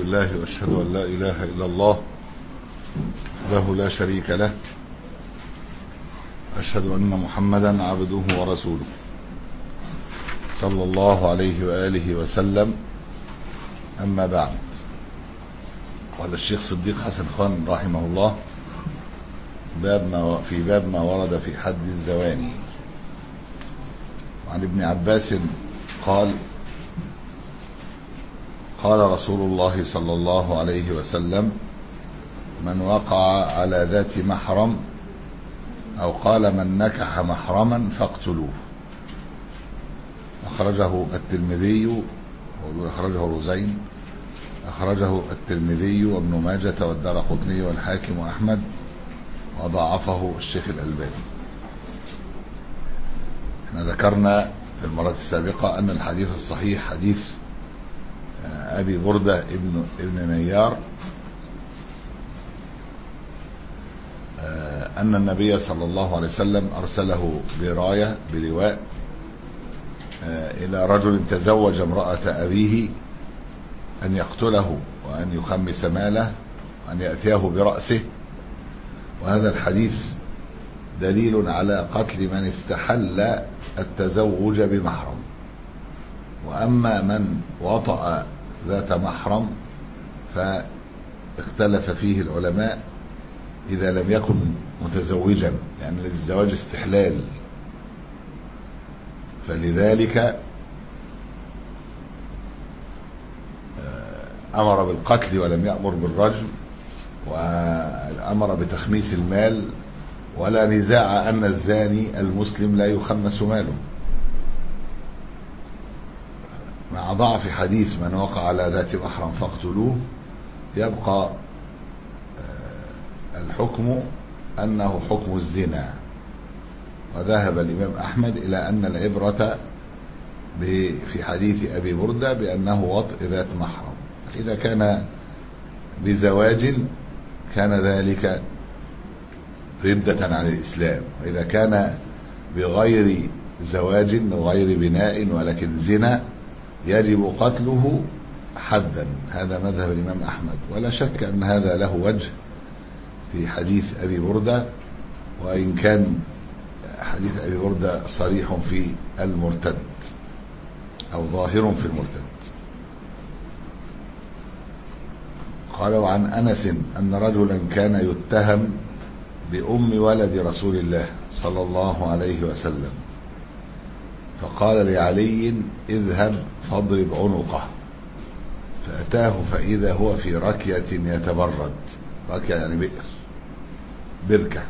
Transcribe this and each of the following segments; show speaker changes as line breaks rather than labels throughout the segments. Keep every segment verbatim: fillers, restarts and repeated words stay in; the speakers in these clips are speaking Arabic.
لله واشهد ان لا اله الا الله وحده لا شريك له، اشهد ان محمدا عبده ورسوله صلى الله عليه واله وسلم. اما بعد، قال الشيخ صديق حسن خان رحمه الله باب ما في باب ما ورد في حد الزواني. عن ابن عباس قال: قال رسول الله صلى الله عليه وسلم: من وقع على ذات محرم، أو قال من نكح محرما فاقتلوه. أخرجه الترمذي، أخرجه الرزين، أخرجه الترمذي وابن ماجة والدارقطني والحاكم وأحمد، وضعفه الشيخ الألباني. احنا ذكرنا في المرة السابقة أن الحديث الصحيح حديث أبي بردة ابن ابن نيار أن النبي صلى الله عليه وسلم أرسله براية بلواء إلى رجل تزوج امرأة أبيه أن يقتله وأن يخمس ماله وأن يأتيه برأسه. وهذا الحديث دليل على قتل من استحل التزوج بمحرم. وأما من وطأ ذات محرم فاختلف فيه العلماء إذا لم يكن متزوجا، يعني للزواج استحلال، فلذلك أمر بالقتل ولم يأمر بالرجم، وأمر بتخميس المال، ولا نزاع أن الزاني المسلم لا يخمس ماله، مع ضعف حديث من وقع على ذات محرم فاقتلوه. يبقى الحكم أنه حكم الزنا. وذهب الإمام أحمد إلى أن العبرة في حديث أبي بردة بأنه وطء ذات محرم. إذا كان بزواج كان ذلك ردة عن الإسلام، وإذا كان بغير زواج وغير بناء ولكن زنا يجب قتله حدا. هذا مذهب الإمام أحمد، ولا شك أن هذا له وجه في حديث أبي بردة، وإن كان حديث أبي بردة صريح في المرتد أو ظاهر في المرتد. قال: وعن أنس أن رجلا كان يتهم بأم ولد رسول الله صلى الله عليه وسلم، فقال لعلي: اذهب فاضرب عنقه. فأتاه فإذا هو في ركية يتبرد. ركية يعني بئر، بركة،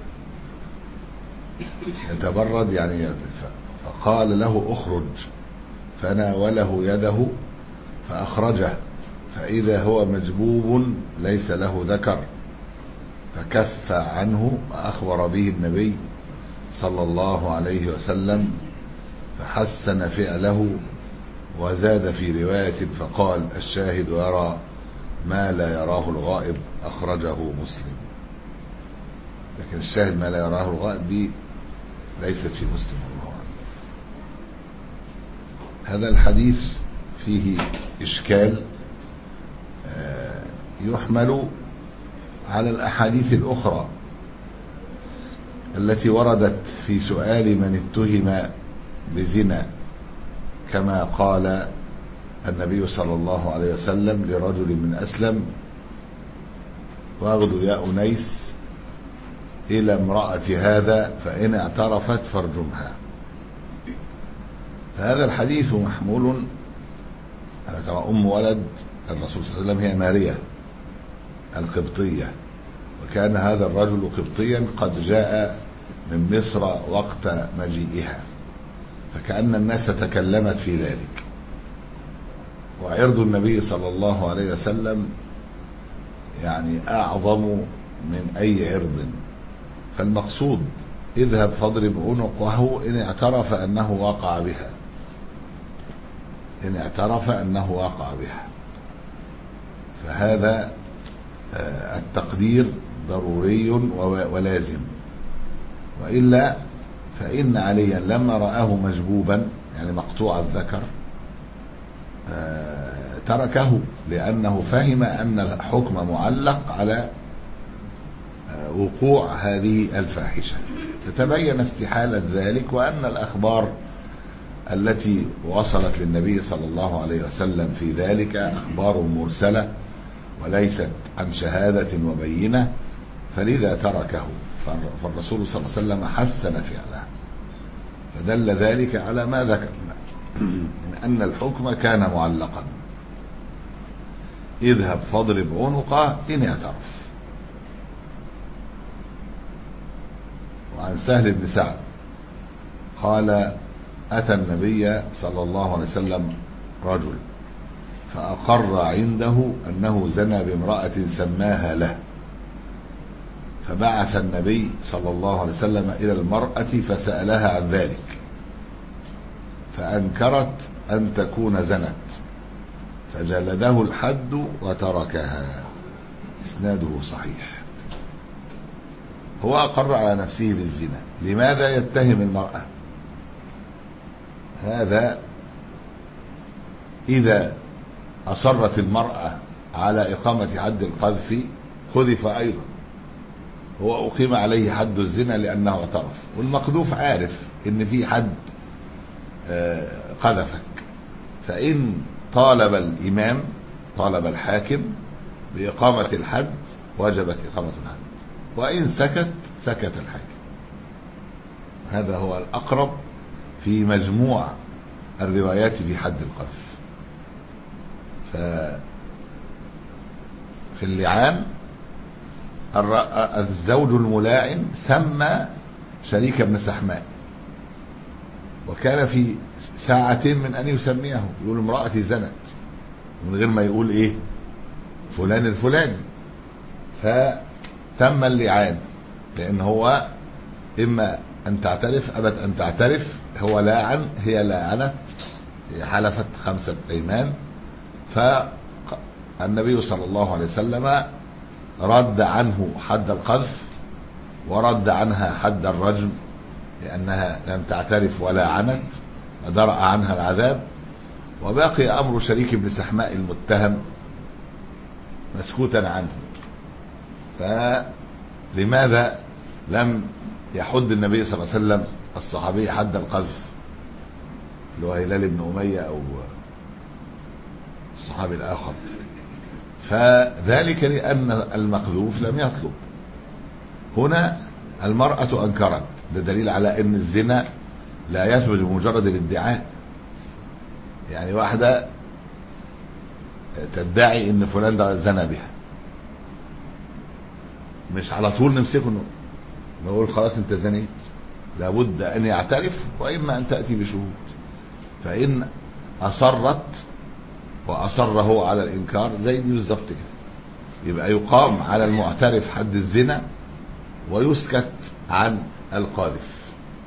يتبرد يعني يتف... فقال له: اخرج. فناوله يده فأخرجه، فإذا هو مجبوب ليس له ذكر، فكف عنه وأخبر به النبي صلى الله عليه وسلم، فحسن فعله وزاد في رواية فقال: الشاهد يرى ما لا يراه الغائب. أخرجه مسلم. لكن الشاهد ما لا يراه الغائب دي ليست في مسلم. الله عنه. هذا الحديث فيه إشكال يحمل على الأحاديث الأخرى التي وردت في سؤال من اتهم بزنا، كما قال النبي صلى الله عليه وسلم لرجل من أسلم: واغدو يا أنيس إلى امرأة هذا فإن اعترفت فارجمها. فهذا الحديث محمول على أم ولد الرسول صلى الله عليه وسلم هي ماريا القبطية، وكان هذا الرجل قبطيا قد جاء من مصر وقت مجيئها، فكأن الناس تكلمت في ذلك. وعرض النبي صلى الله عليه وسلم يعني أعظم من أي عرض، فالمقصود: اذهب فاضرب عنقه إن اعترف أنه وقع بها، إن اعترف أنه وقع بها. فهذا التقدير ضروري ولازم، وإلا فإن عليا لما رآه مجبوبا يعني مقطوع الذكر تركه لأنه فهم أن الحكم معلق على وقوع هذه الفاحشة، فتبين استحالة ذلك، وأن الأخبار التي وصلت للنبي صلى الله عليه وسلم في ذلك أخبار مرسلة وليست عن شهادة وبينة، فلذا تركه. فالرسول صلى الله عليه وسلم حسن فعله، فدل ذلك على ما ذكرنا من أن الحكم كان معلقا. اذهب فاضرب عنقه إن اعترف. وعن سهل بن سعد قال أتى النبي صلى الله عليه وسلم رجل فأقر عنده أنه زنى بامرأة سماها له، فبعث النبي صلى الله عليه وسلم إلى المرأة فسألها عن ذلك، فأنكرت أن تكون زنت، فجلده الحد وتركها. إسناده صحيح. هو أقر على نفسه بالزنا، لماذا يتهم المرأة؟ هذا إذا أصرت المرأة على إقامة حد القذف خذف أيضا، هو أقيم عليه حد الزنا لأنه اعترف، والمقذوف عارف إن في حد قذفك، فإن طالب الإمام طالب الحاكم بإقامة الحد وجبت إقامة الحد، وإن سكت سكت الحاكم. هذا هو الأقرب في مجموع الروايات في حد القذف. ففي اللعان الزوج الملاعن سمى شريك بن سحماء، وكان في ساعة من أن يسميه، يقول امرأتي زنت من غير ما يقول إيه فلان الفلاني، فتم اللعان، لأن هو إما أن تعترف أبت أن تعترف، هو لاعن هي لاعنت، هي حلفت خمسة أيمان، فالنبي صلى الله عليه وسلم رد عنه حد القذف ورد عنها حد الرجم، لأنها لم تعترف ولا عنت ودرأ عنها العذاب، وباقي أمر شريك بن سحماء المتهم مسكوتا عنه. فلماذا لم يحد النبي صلى الله عليه وسلم الصحابي حد القذف اللي هو هلال بن أمية أو الصحابي الآخر؟ فذلك لأن المقذوف لم يطلب. هنا المرأة أنكرت، ده دليل على أن الزنا لا يثبت بمجرد الادعاء. يعني واحدة تدعي أن فلان ده زنى بها، مش على طول نمسكه نقول خلاص أنت زنيت، لابد أن يعترف، وإما أن تأتي بشهود. فإن أصرت وأصر هو على الإنكار زي دي بالظبط كده، يبقى يقام على المعترف حد الزنا ويسكت عن القاذف،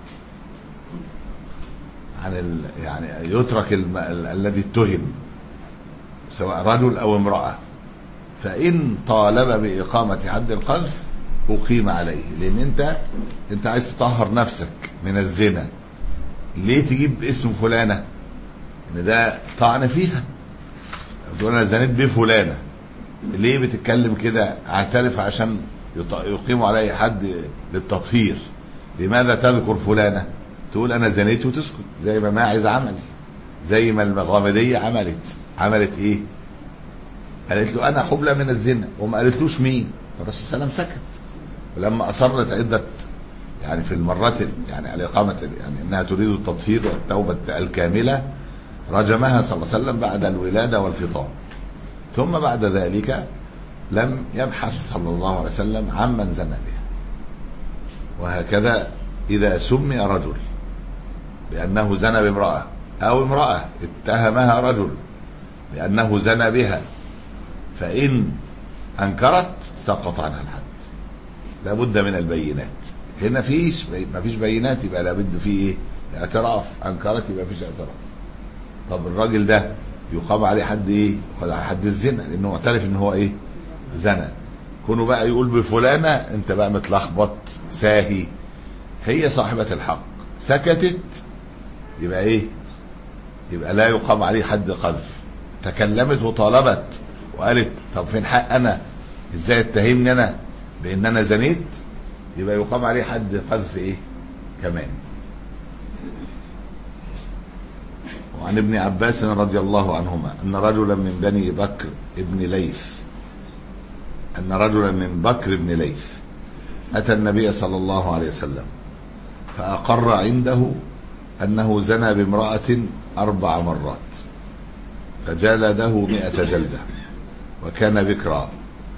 عن ال... يعني يترك الم... ال... الذي اتهم سواء رجل أو امرأة. فإن طالب بإقامة حد القذف أقيم عليه، لأن أنت أنت عايز تطهر نفسك من الزنا، ليه تجيب اسم فلانة؟ إن ده طعن فيها، تقول أنا زنيت بفلانة، ليه بتتكلم كده؟ اعترف عشان يقيم عليه حد للتطهير. لماذا تذكر فلانة؟ تقول أنا زنيت وتسكت، زي ما ماعز عمل، زي ما المغامدية عملت. عملت إيه؟ قالت له أنا حبلى من الزنا، وما قالتلوش مين. فالرسول صلى الله عليه وسلم سكت. ولما أصرت عدة يعني في المرات يعني على إقامة يعني أنها تريد التطهير والتوبة الكاملة، رجمها صلى الله عليه وسلم بعد الولادة والفطام. ثم بعد ذلك لم يبحث صلى الله عليه وسلم عمن زنى بها. وهكذا إذا سمي رجل بأنه زنى بامرأة، أو امرأة اتهمها رجل بأنه زنى بها، فإن أنكرت سقط عنها الحد. لابد من البينات. هنا فيش ما فيش بينات، يبقى لابد فيه ايه؟ اعتراف. أنكرت يبقى فيش اعتراف. طب الراجل ده يقام عليه حد ايه؟ يقام عليه حد الزنا، لأنه معترف ان هو ايه؟ زنا. كونه بقى يقول بفلانة، انت بقى متلخبط ساهي. هي صاحبة الحق سكتت، يبقى ايه؟ يبقى لا يقام عليه حد قذف. تكلمت وطالبت وقالت طب فين حق انا، ازاي اتهمني انا بان انا زنيت، يبقى يقام عليه حد قذف ايه كمان. وعن ابن عباس رضي الله عنهما ان رجلا من بني بكر ابن ليث ان رجلا من بكر بن ليث اتى النبي صلى الله عليه وسلم فاقر عنده انه زنى بامرأة اربع مرات فجلده مئة جلدة وكان بكرا،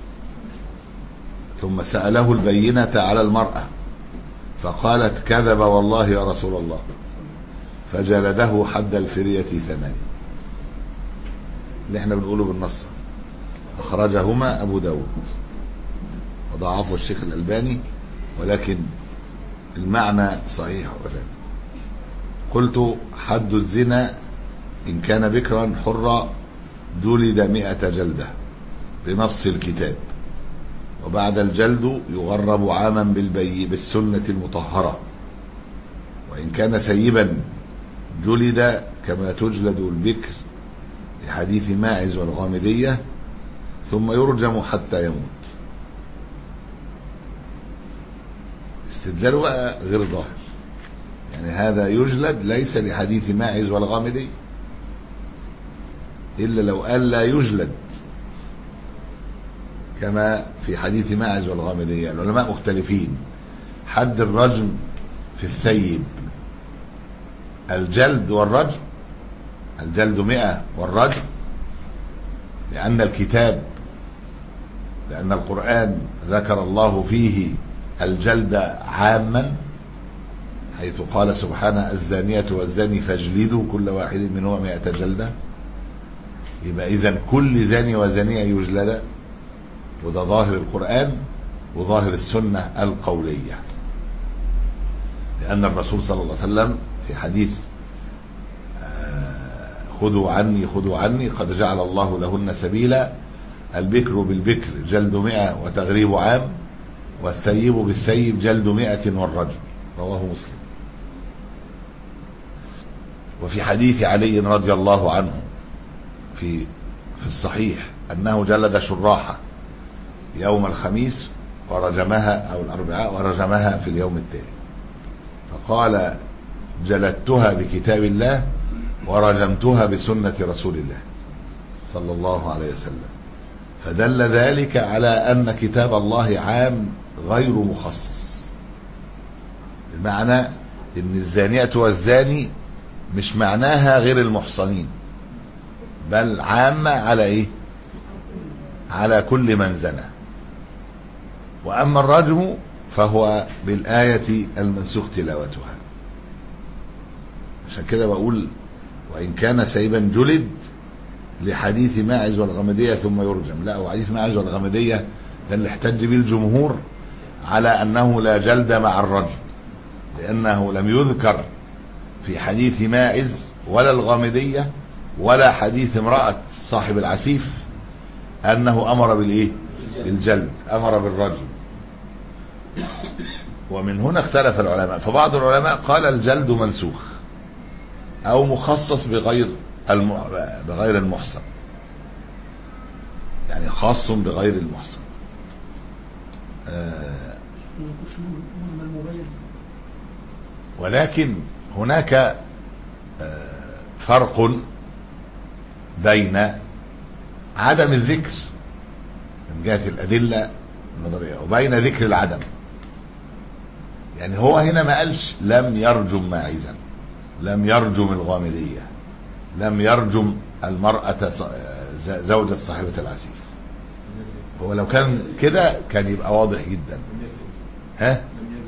ثم سأله البينة على المرأة فقالت كذب والله يا رسول الله، فجلده حد الفرية ثمانية. اللي احنا بنقوله بالنص أخرجهما أبو داود وضعفه الشيخ الألباني، ولكن المعنى صحيح وثاني. قلت حد الزنا إن كان بكرا حرا جلد مئة جلدة بنص الكتاب، وبعد الجلد يغرب عاما بالبي بالسنة المطهرة، وإن كان سيبا جلد كما تجلد البكر لحديث ماعز والغامدية، ثم يرجم حتى يموت. استدلاله بقى غير ظاهر، يعني هذا يجلد ليس لحديث ماعز والغامدية، إلا لو قال لا يجلد كما في حديث ماعز والغامدية. العلماء مختلفين، حد الرجم في الثيب الجلد والرجم، الجلد مئة والرجم، لأن الكتاب لأن القرآن ذكر الله فيه الجلد عاما، حيث قال سبحانه الزانية والزاني فاجلدوا كل واحد منهما مئة جلدة. يبقى إذن كل زاني وزانية يجلد، وده ظاهر القرآن وظاهر السنة القولية، لأن الرسول صلى الله عليه وسلم في حديث خذوا عني خذوا عني قد جعل الله لهن سبيلا، البكر بالبكر جلد مئة وتغريب عام، والثيب بالثيب جلد مئة والرجم، رواه مسلم. وفي حديث علي رضي الله عنه في في الصحيح أنه جلد شراحة يوم الخميس ورجمها أو الأربعاء ورجمها في اليوم التالي، فقال جلدتها بكتاب الله ورجمتها بسنة رسول الله صلى الله عليه وسلم، فدل ذلك على أن كتاب الله عام غير مخصص، بمعنى أن الزانية والزاني مش معناها غير المحصنين، بل عامة على إيه؟ على كل من زنى. وأما الرجم فهو بالآية المنسوخ تلاوتها. عشان كده بقول وإن كان سيبا جلد لحديث ماعز والغامدية ثم يرجم. لا، وحديث ماعز والغامدية ده اللي احتج به الجمهور على أنه لا جلد مع الرجم، لأنه لم يذكر في حديث ماعز ولا الغامدية ولا حديث امرأة صاحب العسيف أنه أمر بالإيه؟ بالجلد، أمر بالرجم. ومن هنا اختلف العلماء، فبعض العلماء قال الجلد منسوخ أو مخصص بغير الم... بغير المحصن، يعني خاص بغير المحصن. آه ولكن هناك آه فرق بين عدم الذكر من جهة الأدلة النظرية وبين ذكر العدم. يعني هو هنا ما قالش لم يرجم ماعزا، لم يرجم الغامدية، لم يرجم المرأة زوجة صاحبة العسيف. هو لو كان كده كان يبقى واضح جدا. ها؟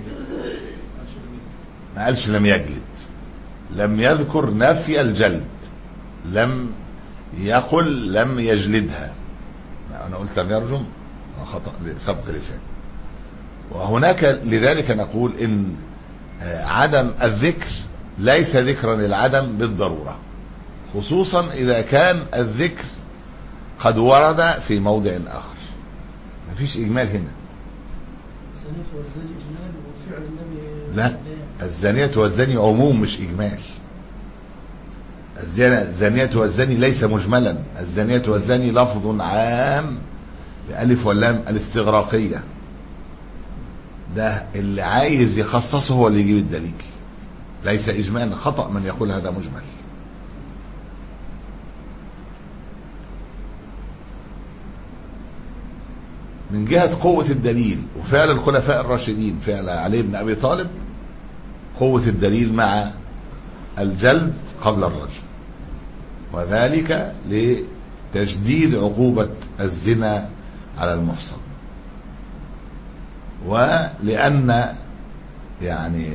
ما قالش لم يجلد، لم يذكر نفي الجلد، لم يقل لم يجلدها. أنا قلت لم يرجم، خطأ سبق لسان. وهناك لذلك نقول إن عدم الذكر ليس ذكرا للعدم بالضرورة، خصوصا إذا كان الذكر قد ورد في موضع آخر. ما فيش إجمال هنا. لا، الزانية والزاني عموم مش إجمال. الزانية والزاني ليس مجملا، الزانية والزاني لفظ عام بألف واللام الاستغراقية، ده اللي عايز يخصصه هو اللي يجيب الدليل، ليس إجمالا. خطأ من يقول هذا مجمل. من جهة قوة الدليل وفعل الخلفاء الراشدين، فعل علي بن أبي طالب، قوة الدليل مع الجلد قبل الرجم، وذلك لتشديد عقوبة الزنا على المحصن، ولأن يعني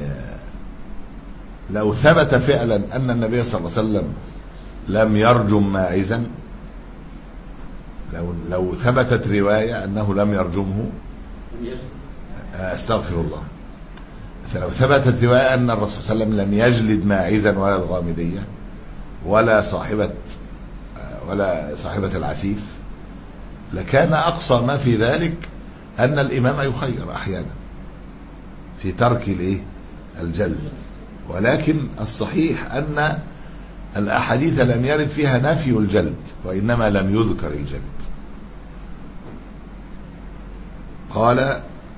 لو ثبت فعلا أن النبي صلى الله عليه وسلم لم يرجم ماعزا، لو لو ثبتت رواية أنه لم يرجمه، أستغفر الله، لو ثبتت رواية أن الرسول صلى الله عليه وسلم لم يجلد ماعزا ولا الغامدية ولا صاحبة ولا صاحبة العسيف، لكان أقصى ما في ذلك أن الإمام يخير أحيانا في ترك الإيه الجلد. ولكن الصحيح أن الأحاديث لم يرد فيها نفي الجلد، وإنما لم يذكر الجلد. قال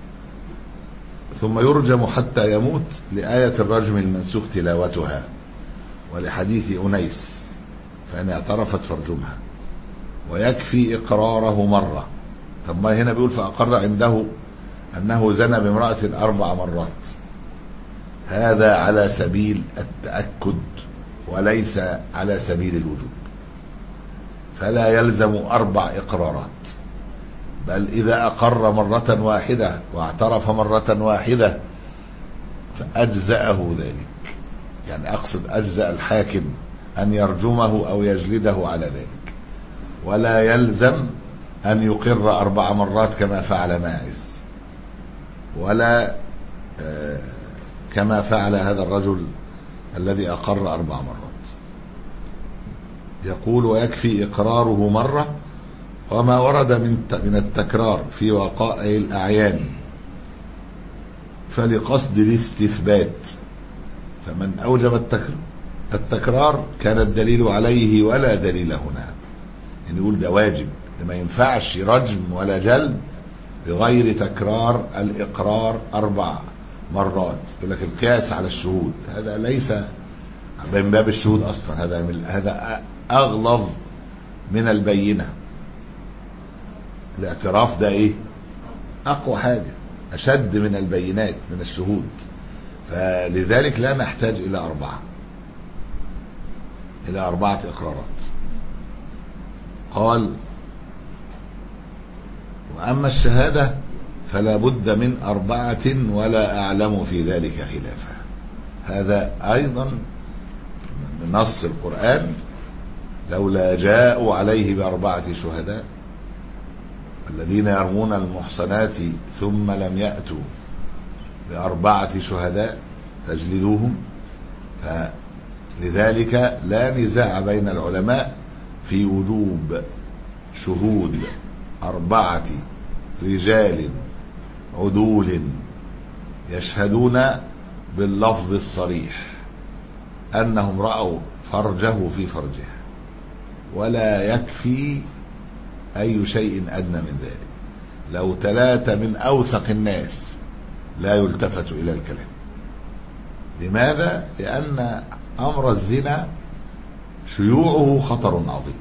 ثم يرجم حتى يموت لآية الرجم المنسوخ تلاوتها، ولحديث أنيس فإن اعترفت فارجمها، ويكفي إقراره مرة. طب ما هنا بيقول فأقر عنده أنه زنى بامرأة أربع مرات، هذا على سبيل التأكد وليس على سبيل الوجوب، فلا يلزم أربع إقرارات، بل إذا أقر مرة واحدة واعترف مرة واحدة فأجزأه ذلك، يعني أقصد أجزأ الحاكم أن يرجمه أو يجلده على ذلك، ولا يلزم أن يقر أربع مرات كما فعل ماعز، ولا كما فعل هذا الرجل الذي أقر أربع مرات. يقول ويكفي إقراره مرة، وما ورد من من التكرار في وقائع الأعيان فلقصد الاستثبات، فمن أوجب التكرار كان الدليل عليه ولا دليل هنا، يعني يقول ده واجب، ما ينفعش رجم ولا جلد بغير تكرار الإقرار أربع مرات. يقول لك القياس على الشهود، هذا ليس من باب الشهود أصلا، هذا من هذا أغلظ من البينة. الاعتراف ده إيه؟ أقوى حاجة، أشد من البينات من الشهود، فلذلك لا نحتاج إلى أربعة إلى أربعة إقرارات. قال وأما الشهادة فلا بد من أربعة ولا أعلم في ذلك خلافا، هذا أيضا من نص القرآن، لولا جاءوا عليه بأربعة شهداء الذين يرمون المحصنات ثم لم يأتوا بأربعة شهداء فاجلدوهم. فلذلك لا نزاع بين العلماء في وجوب شهود أربعة رجال عدول يشهدون باللفظ الصريح أنهم رأوا فرجه في فرجه، ولا يكفي أي شيء أدنى من ذلك. لو ثلاثة من أوثق الناس لا يلتفت إلى الكلام. لماذا؟ لأن أمر الزنا شيوعه خطر عظيم،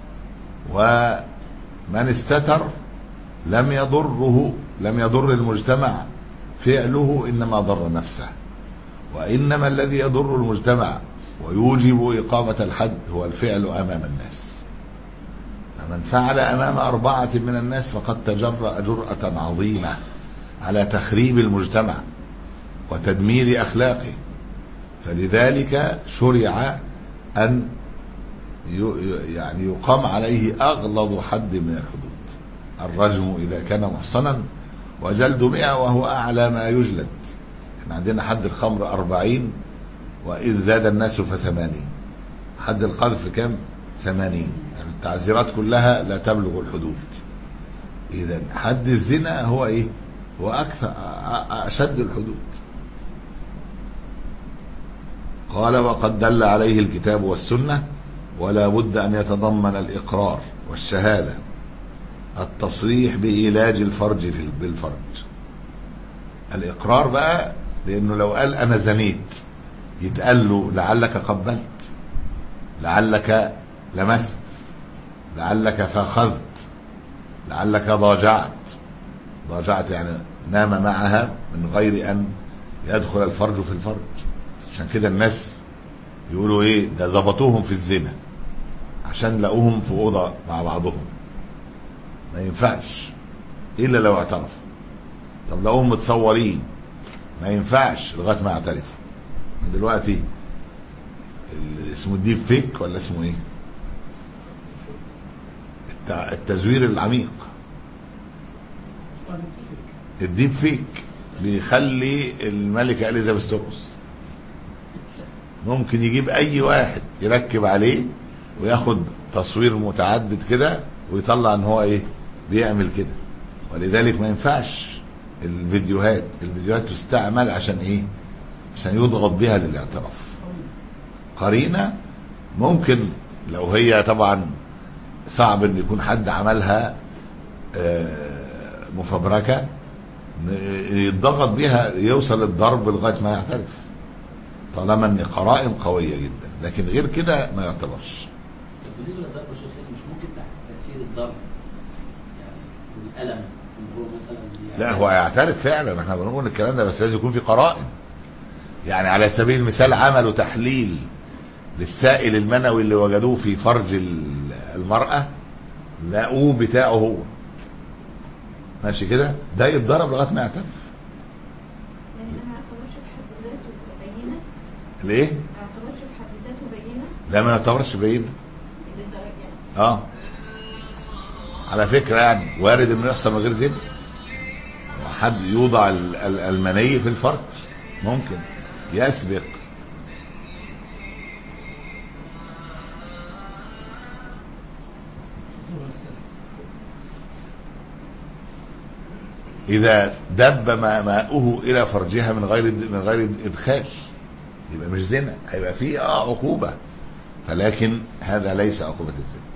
ومن استتر لم يضره لم يضر المجتمع فعله، إنما ضر نفسه، وإنما الذي يضر المجتمع ويوجب إقامة الحد هو الفعل أمام الناس. فمن فعل أمام أربعة من الناس فقد تجرأ جرأة عظيمة على تخريب المجتمع وتدمير أخلاقه. فلذلك شرع أن يعني يقام عليه أغلظ حد من الحدود، الرجم إذا كان محصنا، وجلد مئة وهو أعلى ما يجلد. احنا عندنا حد الخمر أربعين، وإن زاد الناس فثمانين. حد القذف كم؟ ثمانين. يعني التعزيرات كلها لا تبلغ الحدود. إذن حد الزنا هو إيه؟ هو أكثر أشد الحدود. قال وقد دل عليه الكتاب والسنة ولا بد أن يتضمن الإقرار والشهادة التصريح بإيلاج الفرج بالفرج. الإقرار بقى لأنه لو قال أنا زنيت يتقال له لعلك قبلت، لعلك لمست، لعلك فاخذت، لعلك ضاجعت. ضاجعت يعني نام معها من غير أن يدخل الفرج في الفرج. عشان كده الناس يقولوا ايه ده ظبطوهم في الزنا عشان لقوهم في أوضة مع بعضهم. ما ينفعش إلا لو اعترفوا. طب لقوهم متصورين ما ينفعش لغاية ما يعترفوا. دلوقتي اسمه الديب فيك ولا اسمه ايه التزوير العميق. الديب فيك بيخلي الملكة إليزابيث ترقص. ممكن يجيب اي واحد يركب عليه وياخد تصوير متعدد كده ويطلع ان هو ايه بيعمل كده. ولذلك ما ينفعش الفيديوهات الفيديوهات تستعمل عشان ايه؟ عشان يضغط بها للاعتراف. قرينة ممكن لو هي طبعا صعب ان يكون حد عملها مفبركة يضغط بها يوصل الضرب لغاية ما يعترف طالما ان قرائن قوية جدا. لكن غير كده ما يعتبرش.
بالنسبة للضرب يا شيخ مش ممكن تحت تأثير الضرب يعني والألم ان هو مثلا
لا هو يعترف فعلا. احنا بنقول الكلام ده بس لازم يكون في قرائن. يعني على سبيل المثال عملوا تحليل للسائل المنوي اللي وجدوه في فرج المرأة لقوه بتاعه هو ماشي كده ده يتضرب لغاية ما يعترف.
يعني ده ما يعتبرش في حد ذاته بينة؟
ليه؟
ما يعتبرش في حد ذاته بينة؟
لا ما يعتبرش بينة.
للدرجة
اه على فكرة يعني وارد انه يحصل من غير زنا. حد يوضع المني في الفرج ممكن يسبق. إذا دب ماؤه إلى فرجها من غير من غير إدخال يبقى مش زنا. هيبقى فيه اه عقوبة فلكن هذا ليس عقوبة الزنا.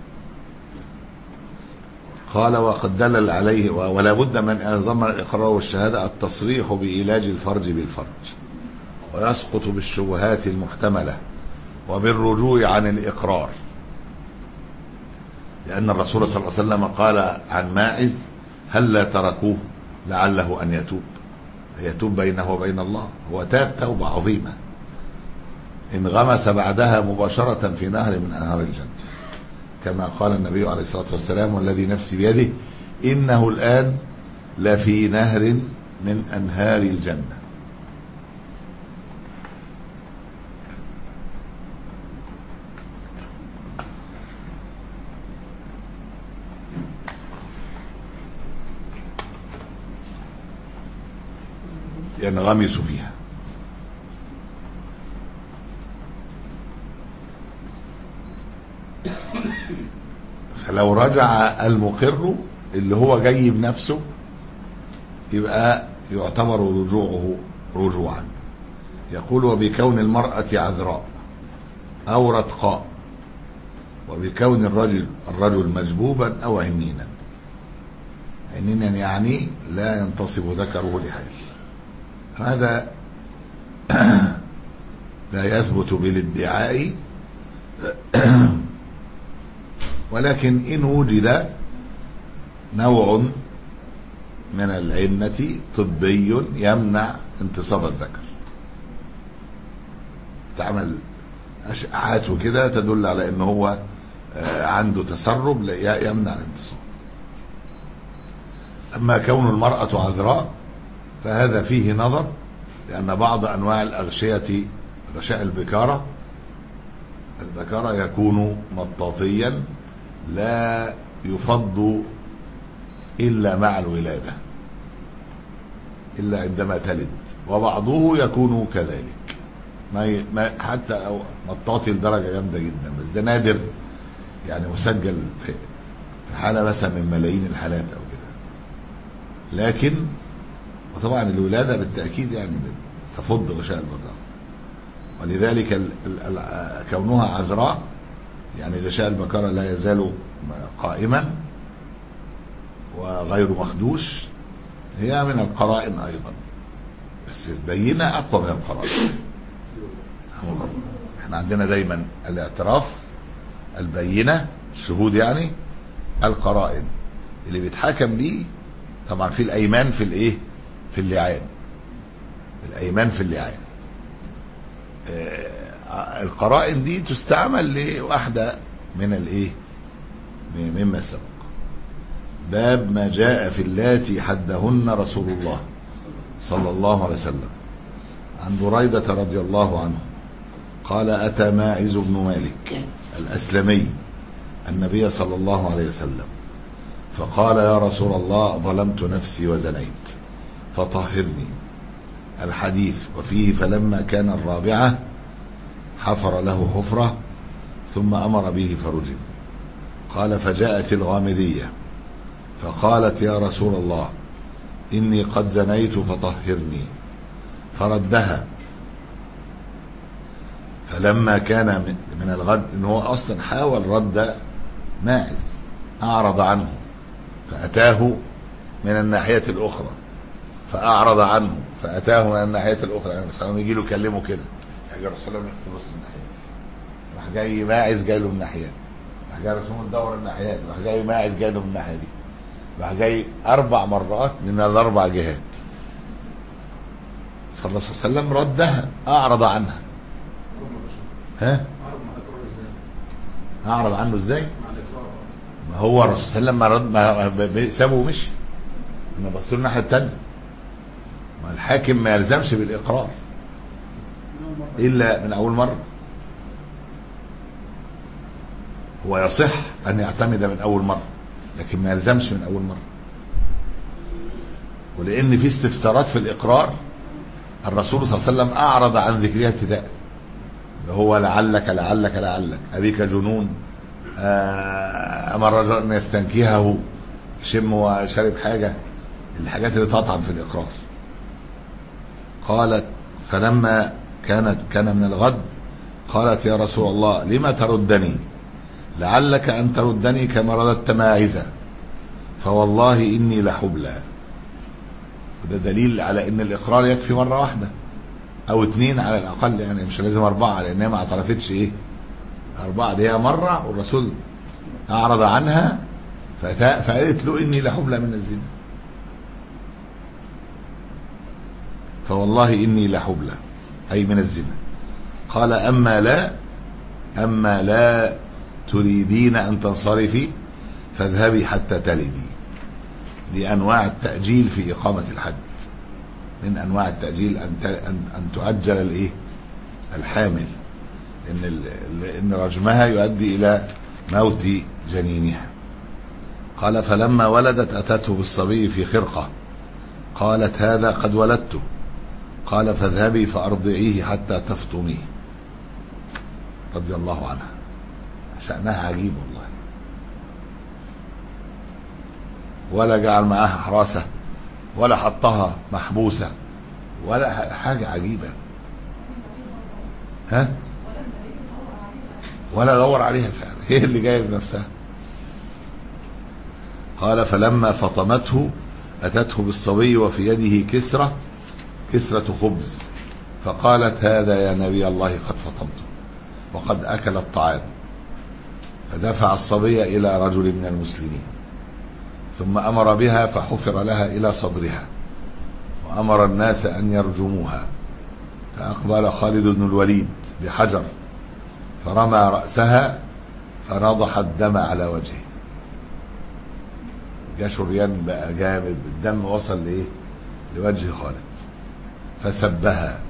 قال وقد دلل عليه ولا بد من أن يتضمن الإقرار والشهادة التصريح بإيلاج الفرج بالفرج ويسقط بالشبهات المحتملة وبالرجوع عن الإقرار. لأن الرسول صلى الله عليه وسلم قال عن ماعز هل لا تركوه لعله أن يتوب يتوب بينه وبين الله. هو تاب توبة عظيمة انغمس بعدها مباشرة في نهر من أنهار الجنة كما قال النبي عليه الصلاة والسلام والذي نفسي بيده إنه الآن لفي نهر من أنهار الجنة. ينغمس فيها. فلو رجع المقر اللي هو جاي بنفسه يبقى يعتبر رجوعه رجوعا. يقول وبكون المرأة عذراء أو رتقاء وبكون الرجل الرجل مجبوبا أو عنينا. عنينا يعني لا ينتصب ذكره لحيل. هذا لا يثبت بالادعاء ولكن إن وجد نوع من العنة طبي يمنع انتصاب الذكر تعمل أشعاعات وكده تدل على أنه هو عنده تسرب يمنع الانتصاب. أما كون المرأة عذراء فهذا فيه نظر لأن بعض أنواع الأغشية غشاء البكارة البكارة يكون مطاطيا لا يفض إلا مع الولادة إلا عندما تلد وبعضه يكون كذلك ما ما حتى أو مطاطي لدرجة جامدة جدا بس ده نادر يعني مسجل في في حالة مثلا من ملايين الحالات أو كده. لكن وطبعا الولادة بالتأكيد يعني تفض غشاء البكارة ولذلك ال ال ال كونها عذراء يعني غشاء البكارة لا يزال قائما وغير مخدوش هي من القرائن أيضا، بس البينة أقوى من القرائن. احنا عندنا دايما الاعتراف، البينة، الشهود يعني، القرائن اللي بيتحاكم بيه. طبعا في الأيمان في الايه في اللعان، الأيمان في اللعان. آه القرائن دي تستعمل لواحدة من الايه مما سبق. باب ما جاء في اللاتي حدهن رسول الله صلى الله عليه وسلم. عن بريدة رضي الله عنه قال أتى ماعز بن مالك الأسلمي النبي صلى الله عليه وسلم فقال يا رسول الله ظلمت نفسي وزنيت فطهرني. الحديث وفيه فلما كان الرابعة حفر له حفرة ثم أمر به فرجم. قال فجاءت الغامدية فقالت يا رسول الله إني قد زنيت فطهرني فردها. فلما كان من الغد إن هو أصلا حاول رد ماعز أعرض عنه فأتاه من الناحية الأخرى فأعرض عنه فأتاه من الناحية الأخرى. يعني مثلا يجي له يكلمه كده يا رسول الله نحن بص الناحية، راح جاي ماعز جاي له من الناحية، راح جاي رسول الله تدور الناحية، راح جاي ماعز جاي له من الناحية دي، راح جاي أربع مرات من الأربع جهات. فالرسول صلى الله عليه وسلم ردها أعرض عنها. ها؟ أعرض عنه إزاي؟ ما هو الرسول صلى الله عليه وسلم ما رد ما سابه ومشي، أنا بص له الناحية التانية. ما الحاكم ما يلزمش بالإقرار إلا من أول مرة. هو يصح أن يعتمد من أول مرة لكن ما يلزمش من أول مرة. ولأن في استفسارات في الإقرار الرسول صلى الله عليه وسلم أعرض عن ذكرها ابتداء، اللي هو لعلك لعلك لعلك أبيك جنون، أمر رجل أن يستنكهه شم وشرب حاجة، الحاجات اللي تطعن في الإقرار. قالت فلما كانت كان من الغد قالت يا رسول الله لما تردني لعلك أن تردني كما رددت ماعزة فوالله إني لحبلى. وده دليل على ان الاقرار يكفي مرة واحدة او اتنين على الاقل، يعني مش لازم اربعة لانها ما اعترفتش ايه اربعة، دي هي مرة والرسول اعرض عنها فقالت له اني لحبلى من الزنا فوالله اني لحبلى اي من الزنا. قال اما لا اما لا تريدين ان تنصرفي فاذهبي حتى تلدي. دي انواع التأجيل في اقامة الحد، من انواع التأجيل ان ان تؤجل الايه الحامل، ان ان رجمها يؤدي الى موت جنينها. قال فلما ولدت اتته بالصبي في خرقة قالت هذا قد ولدته. قال فاذهبي فارضعيه حتى تفطميه رضي الله عنها. شأنها عجيب والله، ولا جعل معها حراسة ولا حطها محبوسة ولا حاجة عجيبة، ها ولا دور عليها فعلا، هي اللي جاية بنفسها. قال فلما فطمته أتته بالصبي وفي يده كسرة كسرة خبز فقالت هذا يا نبي الله قد فطمته وقد أكل الطعام. فدفع الصبي إلى رجل من المسلمين ثم أمر بها فحفر لها إلى صدرها وأمر الناس أن يرجموها. فأقبل خالد بن الوليد بحجر فرمى رأسها فنضح الدم على وجهه. جا شريان بقى جامد، الدم وصل لإيه لوجه خالد فسبها.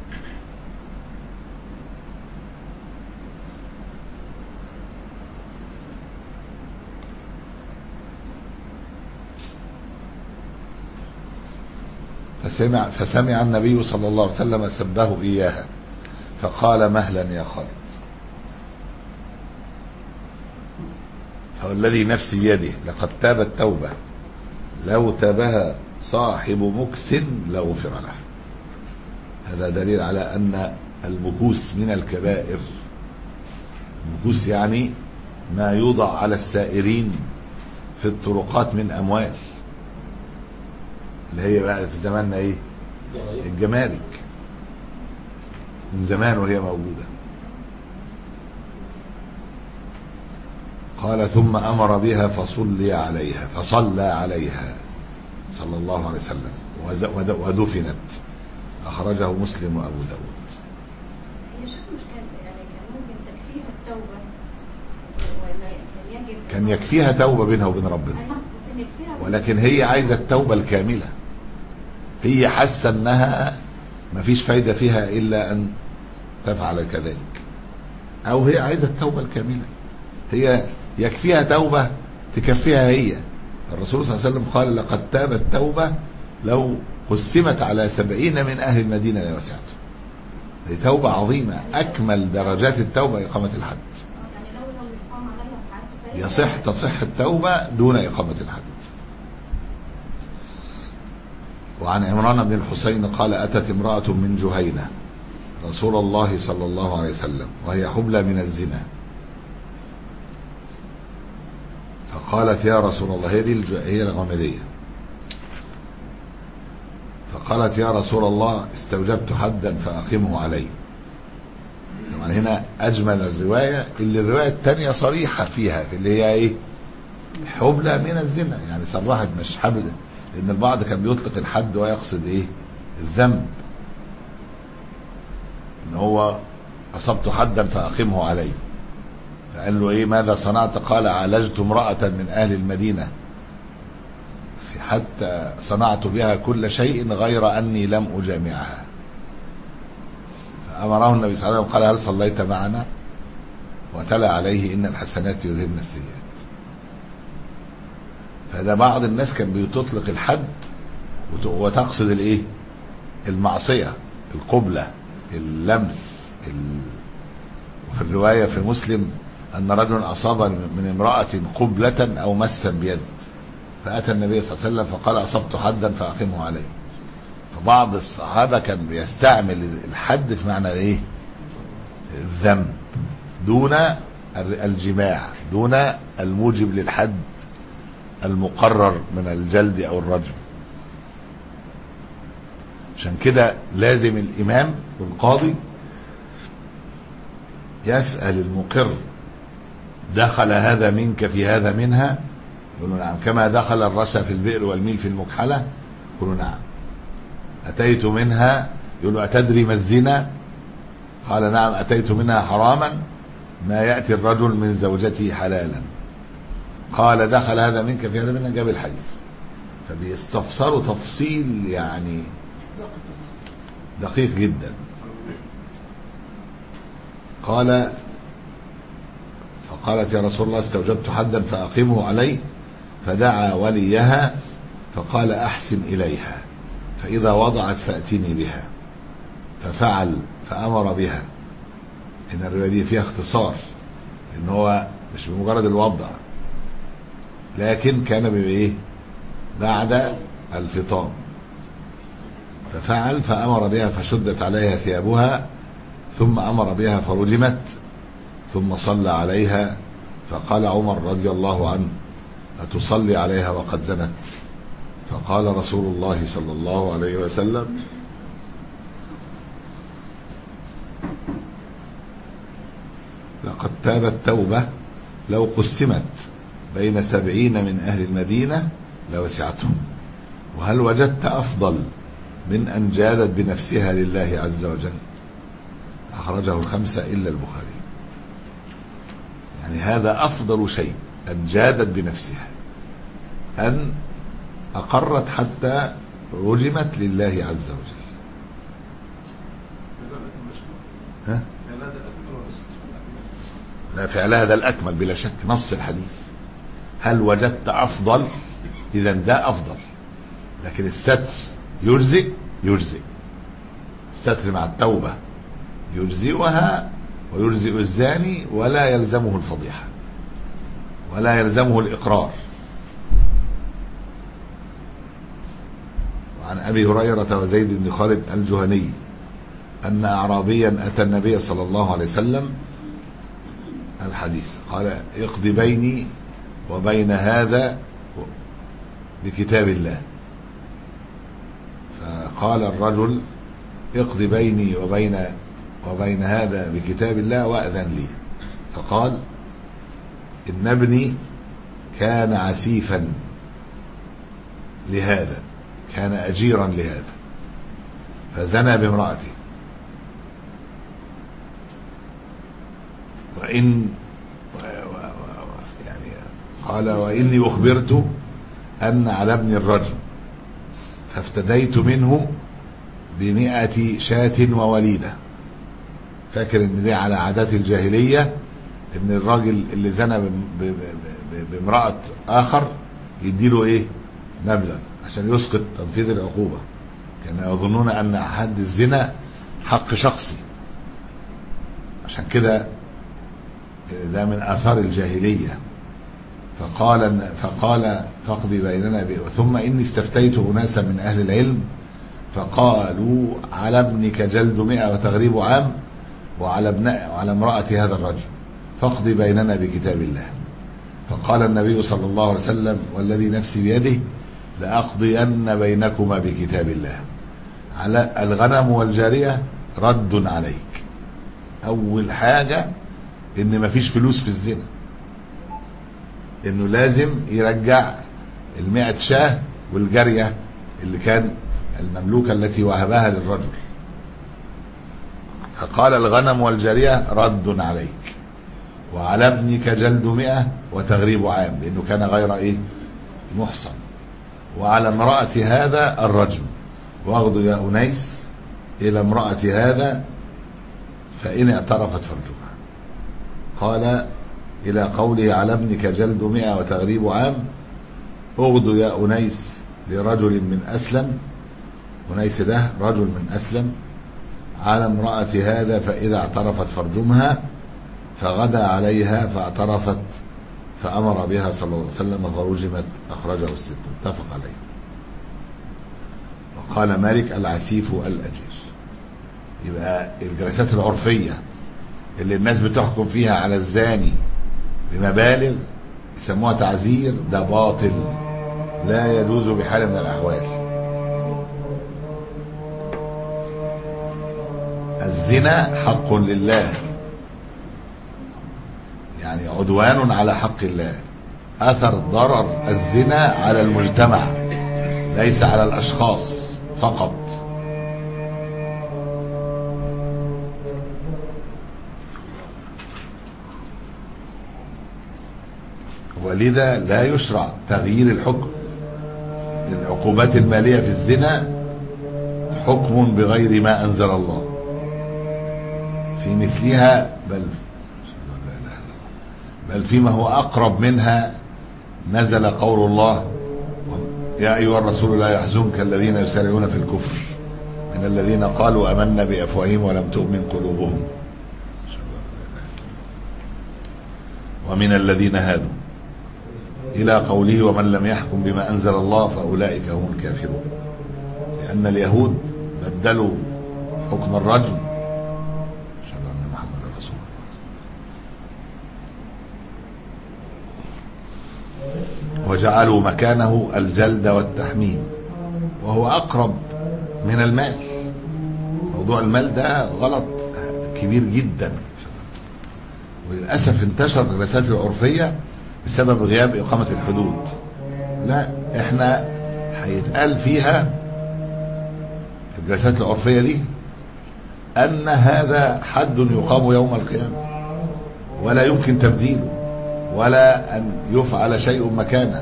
فسمع, فسمع النبي صلى الله عليه وسلم سبه إياها فقال مهلا يا خالد. فوالذي نفسي بيده لقد تاب التوبة لو تابها صاحب مكس لغفر له. هذا دليل على أن المكوس من الكبائر. المكوس يعني ما يوضع على السائرين في الطرقات من أموال، اللي هي بقى في زماننا ايه؟ الجمارك، من زمان وهي موجودة. قال ثم أمر بها فصلي عليها فصلى عليها صلى الله عليه وسلم ودفنت. أخرجه مسلم وأبو داود.
هي شوف مش كان يعني كان ممكن تكفيها التوبة، كان يجب
كان يكفيها توبة بينها وبين ربنا،
كان يكفيها،
ولكن هي عايزة التوبة الكاملة. هي حاسة أنها ما فيش فايدة فيها إلا أن تفعل كذلك، أو هي عايزة التوبة الكاملة. هي يكفيها توبة تكفيها هي. الرسول صلى الله عليه وسلم قال لقد تابت توبة لو قسمت على سبعين من أهل المدينة لوسعته. هي توبة عظيمة، أكمل درجات التوبة إقامة الحد.
يعني لو لو يقام عليها الحد فهي
يصح تصح التوبة دون إقامة الحد. وعن عمران بن الحسين قال أتت امرأة من جهينة رسول الله صلى الله عليه وسلم وهي حبلى من الزنا، فقالت يا رسول الله، هي دي هي الغامدية، فقالت يا رسول الله استوجبت حدا فأقيمه علي. طبعا هنا أجمل الرواية، اللي الرواية الثانية صريحة فيها في اللي هي إيه؟ حبلى من الزنا، يعني صرحت مش حبل، لأن البعض كان بيطلق الحد ويقصد إيه؟ الذنب، إن هو أصبت حدا فأقيمه علي. فقال له إيه ماذا صنعت؟ قال عالجت امرأة من أهل المدينة في حتى صنعت بها كل شيء غير أني لم أجامعها. فأمره النبي صلى الله عليه وسلم قال هل صليت معنا؟ وتلا عليه إن الحسنات يذهبن السيئات. فده بعض الناس كان بيطلق الحد وتقصد الايه؟ المعصية، القبلة، اللمس ال... وفي الرواية في مسلم أن رجلا أصاب من امرأة قبلة أو مسا بيد، فأتى النبي صلى الله عليه وسلم فقال أصبت حدا فأقيمه عليه. فبعض الصحابة كان بيستعمل الحد في معنى ايه؟ الذنب دون الجماع، دون الموجب للحد المقرر من الجلد أو الرجم. عشان كده لازم الإمام والقاضي يسأل المقر دخل هذا منك في هذا منها؟ يقولوا نعم. كما دخل الرشا في البئر والميل في المكحلة؟ يقولوا نعم. أتيت منها؟ يقولوا أتدري ما الزنا؟ قال نعم أتيت منها حراما ما يأتي الرجل من زوجته حلالا. قال دخل هذا منك في هذا منها؟ جاب الحديث. فبيستفسروا تفصيل يعني دقيق جدا. قال فقالت يا رسول الله استوجبت حدا فأقيمه علي، فدعا وليها فقال أحسن إليها فإذا وضعت فأتني بها، ففعل فأمر بها. إن الرواية دي فيها اختصار، إن هو مش بمجرد الوضع، لكن كان بإيه؟ بعد الفطام. ففعل فأمر بها فشدت عليها ثيابها، ثم أمر بها فرجمت، ثم صلى عليها. فقال عمر رضي الله عنه أتصلي عليها وقد زنت؟ فقال رسول الله صلى الله عليه وسلم لقد تابت توبة لو قسمت بين سبعين من أهل المدينة لوسعتهم، وهل وجدت أفضل من أن جادت بنفسها لله عز وجل؟ أخرجه الخمسة إلا البخاري. يعني هذا أفضل شيء، أن جادت بنفسها، أن أقرت حتى رجمت لله عز وجل. ها؟ لا، فعلها ده الأكمل بلا شك، نص الحديث. هل وجدت أفضل؟ إذا ده أفضل، لكن الستر يجزئ يجزئ الستر مع التوبة يجزئها ويجزئ الزاني، ولا يلزمه الفضيحة ولا يلزمه الإقرار. وعن أبي هريرة وزيد بن خالد الجهني أن أعرابيا أتى النبي صلى الله عليه وسلم الحديث قال اقض بيني وبين هذا بكتاب الله. فقال الرجل اقض بيني وبين وبين هذا بكتاب الله وأذن لي. فقال إن ابني كان عسيفا لهذا، كان أجيرا لهذا، فزنى بامرأته، وإن يعني قال وإني أخبرت أن على ابن الرجل فافتديت منه بمئة شاة ووليدة. فاكر ان دي على عادات الجاهلية، ان الراجل اللي زنى بامرأة آخر يديله ايه؟ مبلغ عشان يسقط تنفيذ العقوبة. كانوا يظنون ان حد الزنا حق شخصي، عشان كده ده من آثار الجاهلية. فقال فقال فاقضي بيننا ب... ثم إني استفتيت أناسا من أهل العلم فقالوا على ابنك جلد مئة وتغريب عام وعلى ابن وعلى امرأة هذا الرجل فاقضي بيننا بكتاب الله. فقال النبي صلى الله عليه وسلم والذي نفسي بيده لأقضين بينكما بكتاب الله. على الغنم والجارية رد عليك. أول حاجة إن مفيش فلوس في الزنا، إنه لازم يرجع المئة شاه والجارية اللي كان المملوكة التي وهبها للرجل. فقال الغنم والجارية رد عليك، وعلى ابنك جلد مئة وتغريب عام لأنه كان غير إيه؟ محصن، وعلى امرأة هذا الرجم، واغض يا أنيس إلى امرأة هذا فإن اعترفت فرجها. قال إلى قوله على ابنك جلد مئة وتغريب عام اغض يا أنيس لرجل من أسلم، أنيس ده رجل من أسلم، على امرأة هذا فإذا اعترفت فرجمها، فغدا عليها فاعترفت فأمر بها صلى الله عليه وسلم فرجمت. أخرجه الست متفق عليه. وقال مالك العسيف الأجير. يبقى الجلسات العرفية اللي الناس بتحكم فيها على الزاني بمبالغ يسموها تعزير، ده باطل لا يجوز بحال من الأحوال. الزنا حق لله، يعني عدوان على حق الله. أثر ضرر الزنا على المجتمع ليس على الأشخاص فقط. ولذا لا يشرع تغيير الحكم. العقوبات المالية في الزنا حكم بغير ما أنزل الله، في مثلها بل بل فيما هو أقرب منها نزل قول الله يا أيها الرسول لا يحزنك الذين يسارعون في الكفر من الذين قالوا آمنا بأفواههم ولم تؤمن قلوبهم ومن الذين هادوا إلى قوله ومن لم يحكم بما أنزل الله فأولئك هم الكافرون. لأن اليهود بدلوا حكم الرجم أشهد أن محمد رسول الله وجعلوا مكانه الجلد والتحميم، وهو أقرب من المال. موضوع المال ده غلط كبير جدا، وللأسف انتشر الجلسات العرفية بسبب غياب إقامة الحدود. لا، احنا هيتقال فيها الجلسات العرفية دي أن هذا حد يقام يوم القيامة ولا يمكن تبديله ولا أن يفعل شيء مكانه.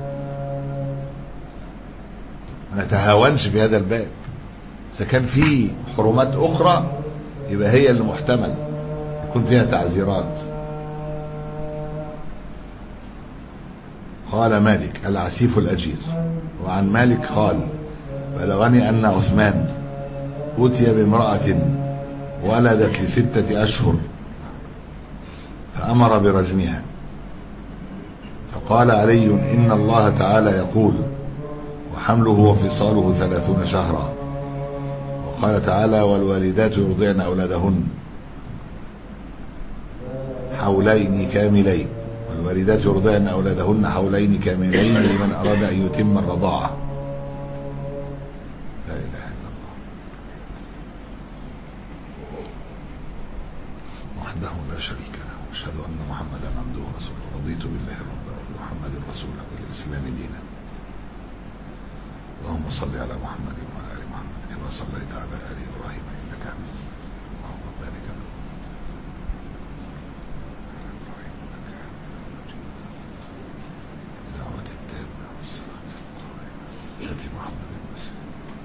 ما نتهاونش في هذا الباب. إذا كان في حرمات أخرى يبقى هي اللي محتمل يكون فيها تعزيرات. قال مالك العسيف الأجير. وعن مالك قال بلغني أن عثمان أتي بامرأة ولدت لستة أشهر فأمر برجمها، فقال علي إن الله تعالى يقول وحمله وفصاله ثلاثون شهرا، قال تعالى والوالدات يرضعن أولادهن حولين كاملين، والوالدات يرضعن أولادهن حولين كاملين لمن أراد أن يتم الرضاعة. لا إله إلا الله وحده لا شريك له، أشهد أن محمدا عبده ورسوله، رضيت بالله ربا وبمحمد رسولا وبالإسلام دينا. اللهم صل على محمد وعلى آل محمد كما صليت على آل إبراهيم إنك حميد مجيد. اللهم بارك على الدعوة التامة والصلاة القائمة آت محمد الوسيلة.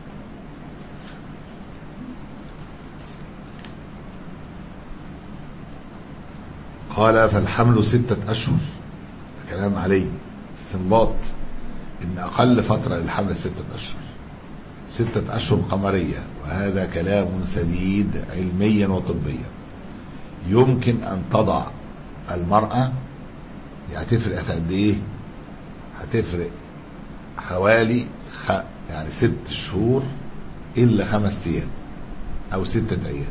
قال فالحمل ستة أشهر، كلام عليه استنباط إن أقل فترة للحمل ستة أشهر، ستة أشهر قمرية، وهذا كلام سديد علميا وطبيا. يمكن أن تضع المرأة، يعني هتفرق في قد إيه؟ هتفرق حوالي خ... يعني ست شهور إلا خمس أيام أو ستة أيام